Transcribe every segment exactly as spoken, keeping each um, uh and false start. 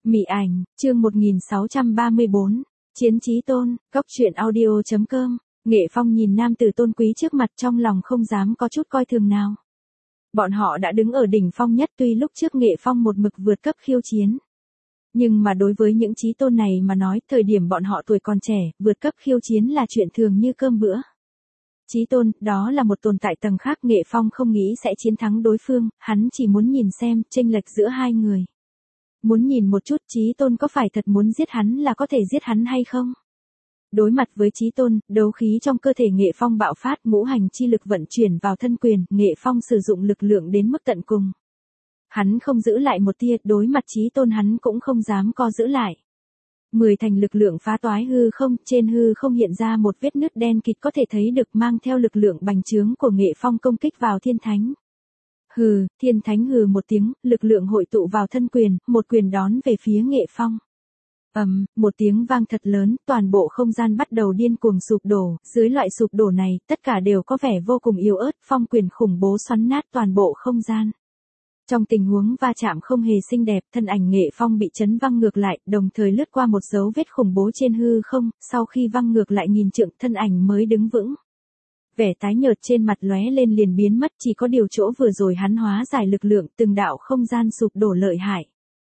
Mị ảnh, chương một nghìn sáu trăm ba mươi bốn, Chiến Chí Tôn, Cốc truyện audio chấm com. Nghệ Phong nhìn nam tử tôn quý trước mặt trong lòng không dám có chút coi thường nào. Bọn họ đã đứng ở đỉnh phong nhất, tuy lúc trước Nghệ Phong một mực vượt cấp khiêu chiến. Nhưng mà đối với những chí tôn này mà nói, thời điểm bọn họ tuổi còn trẻ, vượt cấp khiêu chiến là chuyện thường như cơm bữa. Chí tôn, đó là một tồn tại tầng khác. Nghệ Phong không nghĩ sẽ chiến thắng đối phương, hắn chỉ muốn nhìn xem chênh lệch giữa hai người. Muốn nhìn một chút chí tôn có phải thật muốn giết hắn là có thể giết hắn hay không. Đối mặt với chí tôn, đấu khí trong cơ thể Nghệ Phong bạo phát, ngũ hành chi lực vận chuyển vào thân quyền, Nghệ Phong sử dụng lực lượng đến mức tận cùng. Hắn không giữ lại một tia, đối mặt chí tôn hắn cũng không dám co giữ lại. Mười thành lực lượng phá toái hư không, trên hư không hiện ra một vết nứt đen kịt có thể thấy được, mang theo lực lượng bành trướng của Nghệ Phong công kích vào thiên thánh. Hừ, thiên thánh hừ một tiếng, lực lượng hội tụ vào thân quyền, một quyền đón về phía Nghệ Phong. Ầm, um, một tiếng vang thật lớn, toàn bộ không gian bắt đầu điên cuồng sụp đổ, dưới loại sụp đổ này, tất cả đều có vẻ vô cùng yếu ớt, phong quyền khủng bố xoắn nát toàn bộ không gian. Trong tình huống va chạm không hề xinh đẹp, thân ảnh Nghệ Phong bị chấn văng ngược lại, đồng thời lướt qua một dấu vết khủng bố trên hư không, sau khi văng ngược lại nghìn trượng, thân ảnh mới đứng vững. Vẻ tái nhợt trên mặt lóe lên liền biến mất, chỉ có điều chỗ vừa rồi hắn hóa giải lực lượng, từng đạo không gian sụp đổ lợi hại.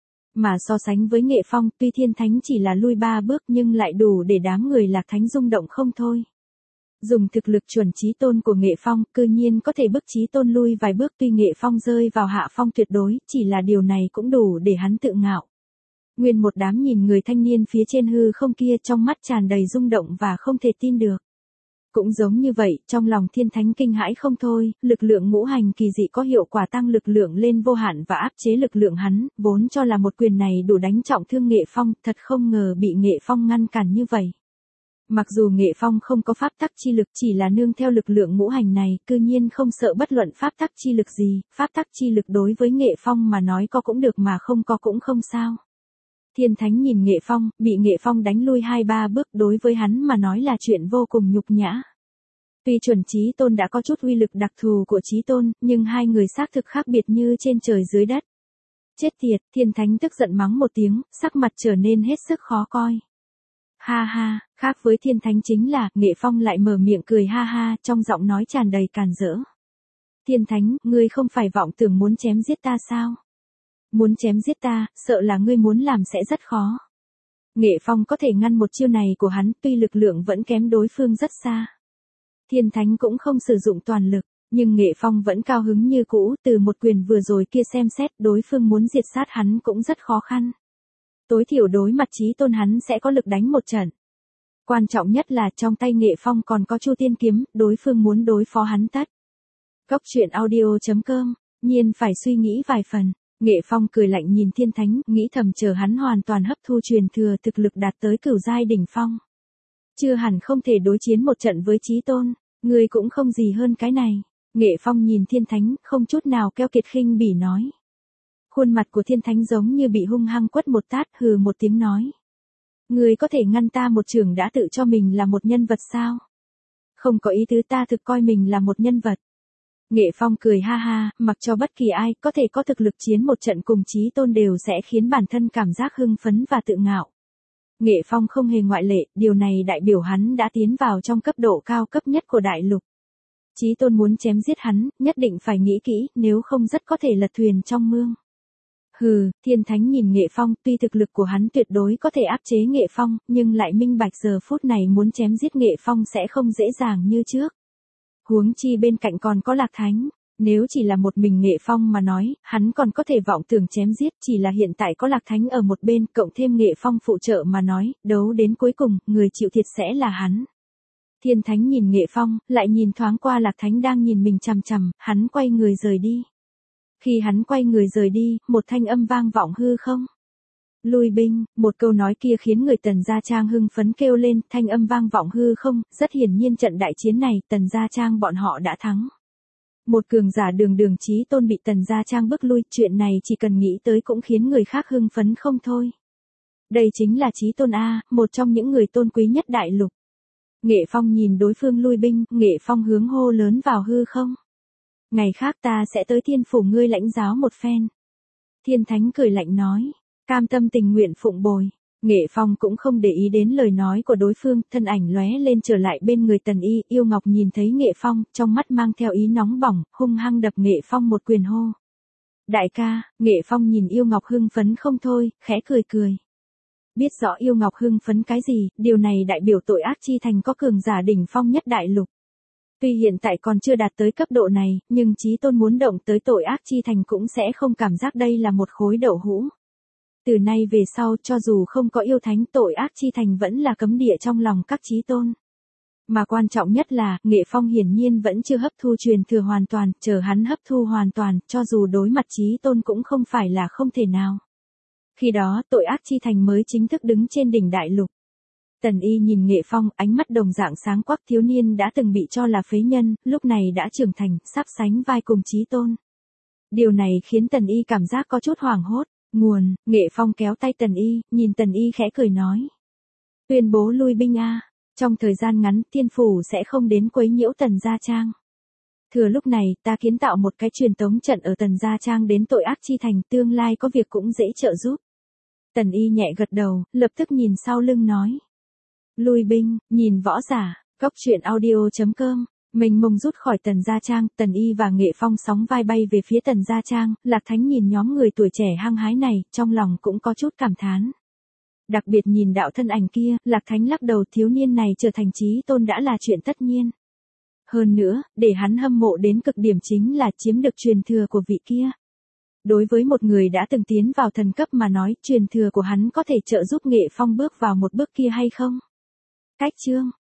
Mà so sánh với Nghệ Phong, tuy thiên thánh chỉ là lui ba bước nhưng lại đủ để đám người Lạc Thánh rung động không thôi. Dùng thực lực chuẩn chí tôn của Nghệ Phong, cư nhiên có thể bức chí tôn lui vài bước, tuy Nghệ Phong rơi vào hạ phong tuyệt đối, chỉ là điều này cũng đủ để hắn tự ngạo. Nguyên một đám nhìn người thanh niên phía trên hư không kia, trong mắt tràn đầy rung động và không thể tin được. Cũng giống như vậy, trong lòng thiên thánh kinh hãi không thôi, lực lượng ngũ hành kỳ dị có hiệu quả tăng lực lượng lên vô hạn và áp chế lực lượng hắn, vốn cho là một quyền này đủ đánh trọng thương Nghệ Phong, thật không ngờ bị Nghệ Phong ngăn cản như vậy. Mặc dù Nghệ Phong không có pháp tắc chi lực, chỉ là nương theo lực lượng ngũ hành này, cư nhiên không sợ bất luận pháp tắc chi lực gì, pháp tắc chi lực đối với Nghệ Phong mà nói có cũng được mà không có cũng không sao. Thiên thánh nhìn Nghệ Phong, bị Nghệ Phong đánh lui hai ba bước, đối với hắn mà nói là chuyện vô cùng nhục nhã. Tuy chuẩn chí tôn đã có chút uy lực đặc thù của chí tôn, nhưng hai người xác thực khác biệt như trên trời dưới đất. Chết tiệt, thiên thánh tức giận mắng một tiếng, sắc mặt trở nên hết sức khó coi. Ha ha, khác với thiên thánh chính là, Nghệ Phong lại mở miệng cười ha ha, trong giọng nói tràn đầy càn rỡ. Thiên thánh, ngươi không phải vọng tưởng muốn chém giết ta sao? Muốn chém giết ta, sợ là ngươi muốn làm sẽ rất khó. Nghệ Phong có thể ngăn một chiêu này của hắn, tuy lực lượng vẫn kém đối phương rất xa. Thiên thánh cũng không sử dụng toàn lực, nhưng Nghệ Phong vẫn cao hứng như cũ, từ một quyền vừa rồi kia xem xét, đối phương muốn diệt sát hắn cũng rất khó khăn. Tối thiểu đối mặt chí tôn hắn sẽ có lực đánh một trận. Quan trọng nhất là trong tay Nghệ Phong còn có Chu Tiên kiếm, đối phương muốn đối phó hắn tất. Cốc truyện audio chấm com, nhiên phải suy nghĩ vài phần. Nghệ Phong cười lạnh nhìn thiên thánh, nghĩ thầm chờ hắn hoàn toàn hấp thu truyền thừa, thực lực đạt tới cửu giai đỉnh phong. Chưa hẳn không thể đối chiến một trận với chí tôn, người cũng không gì hơn cái này. Nghệ Phong nhìn thiên thánh, không chút nào keo kiệt khinh bỉ nói. Khuôn mặt của thiên thánh giống như bị hung hăng quất một tát, hừ một tiếng nói. Người có thể ngăn ta một trường đã tự cho mình là một nhân vật sao? Không có ý tứ, ta thực coi mình là một nhân vật. Nghệ Phong cười ha ha, mặc cho bất kỳ ai có thể có thực lực chiến một trận cùng chí tôn đều sẽ khiến bản thân cảm giác hưng phấn và tự ngạo. Nghệ Phong không hề ngoại lệ, điều này đại biểu hắn đã tiến vào trong cấp độ cao cấp nhất của đại lục. Chí tôn muốn chém giết hắn, nhất định phải nghĩ kỹ, nếu không rất có thể lật thuyền trong mương. Hừ, thiên thánh nhìn Nghệ Phong, tuy thực lực của hắn tuyệt đối có thể áp chế Nghệ Phong, nhưng lại minh bạch giờ phút này muốn chém giết Nghệ Phong sẽ không dễ dàng như trước. Huống chi bên cạnh còn có Lạc Thánh, nếu chỉ là một mình Nghệ Phong mà nói, hắn còn có thể vọng tưởng chém giết, chỉ là hiện tại có Lạc Thánh ở một bên, cộng thêm Nghệ Phong phụ trợ mà nói, đấu đến cuối cùng, người chịu thiệt sẽ là hắn. Thiên thánh nhìn Nghệ Phong, lại nhìn thoáng qua Lạc Thánh đang nhìn mình chằm chằm, hắn quay người rời đi. Khi hắn quay người rời đi, một thanh âm vang vọng hư không. Lui binh, một câu nói kia khiến người Tần Gia Trang hưng phấn kêu lên, thanh âm vang vọng hư không, rất hiển nhiên trận đại chiến này, Tần Gia Trang bọn họ đã thắng. Một cường giả đường đường chí tôn bị Tần Gia Trang bức lui, chuyện này chỉ cần nghĩ tới cũng khiến người khác hưng phấn không thôi. Đây chính là chí tôn A, một trong những người tôn quý nhất đại lục. Nghệ Phong nhìn đối phương lui binh, Nghệ Phong hướng hô lớn vào hư không. Ngày khác ta sẽ tới thiên phủ ngươi lãnh giáo một phen. Thiên thánh cười lạnh nói. cam tâm tình nguyện phụng bồi. Nghệ Phong cũng không để ý đến lời nói của đối phương, thân ảnh lóe lên trở lại bên người Tần Y, Yêu Ngọc nhìn thấy Nghệ Phong, trong mắt mang theo ý nóng bỏng, hung hăng đập Nghệ Phong một quyền hô. Đại ca, Nghệ Phong nhìn Yêu Ngọc hưng phấn không thôi, khẽ cười cười. Biết rõ Yêu Ngọc hưng phấn cái gì, điều này đại biểu tội ác chi thành có cường giả đỉnh phong nhất đại lục. Tuy hiện tại còn chưa đạt tới cấp độ này, nhưng Chí Tôn muốn động tới tội ác chi thành cũng sẽ không cảm giác đây là một khối đậu hũ. Từ nay về sau, cho dù không có yêu thánh, tội ác chi thành vẫn là cấm địa trong lòng các Chí Tôn. Mà quan trọng nhất là, Nghệ Phong hiển nhiên vẫn chưa hấp thu truyền thừa hoàn toàn, chờ hắn hấp thu hoàn toàn, cho dù đối mặt Chí Tôn cũng không phải là không thể nào. Khi đó, tội ác chi thành mới chính thức đứng trên đỉnh đại lục. Tần Y nhìn Nghệ Phong, ánh mắt đồng dạng sáng quắc, thiếu niên đã từng bị cho là phế nhân, lúc này đã trưởng thành, sắp sánh vai cùng Chí Tôn. Điều này khiến Tần Y cảm giác có chút hoảng hốt. Nguồn, Nghệ Phong kéo tay Tần Y, nhìn Tần Y khẽ cười nói. Tuyên bố lui binh a, trong thời gian ngắn tiên phủ sẽ không đến quấy nhiễu Tần Gia Trang. Thừa lúc này, ta kiến tạo một cái truyền tống trận ở Tần Gia Trang đến tội ác chi thành, tương lai có việc cũng dễ trợ giúp. Tần Y nhẹ gật đầu, lập tức nhìn sau lưng nói. Lui binh, nhìn võ giả, góc truyện audio chấm com. Mình mông rút khỏi Tần Gia Trang, Tần Y và Nghệ Phong sóng vai bay về phía Tần Gia Trang, Lạc Thánh nhìn nhóm người tuổi trẻ hăng hái này, trong lòng cũng có chút cảm thán. Đặc biệt nhìn đạo thân ảnh kia, Lạc Thánh lắc đầu, thiếu niên này trở thành Chí Tôn đã là chuyện tất nhiên. Hơn nữa, để hắn hâm mộ đến cực điểm chính là chiếm được truyền thừa của vị kia. Đối với một người đã từng tiến vào thần cấp mà nói, truyền thừa của hắn có thể trợ giúp Nghệ Phong bước vào một bước kia hay không? Cách chương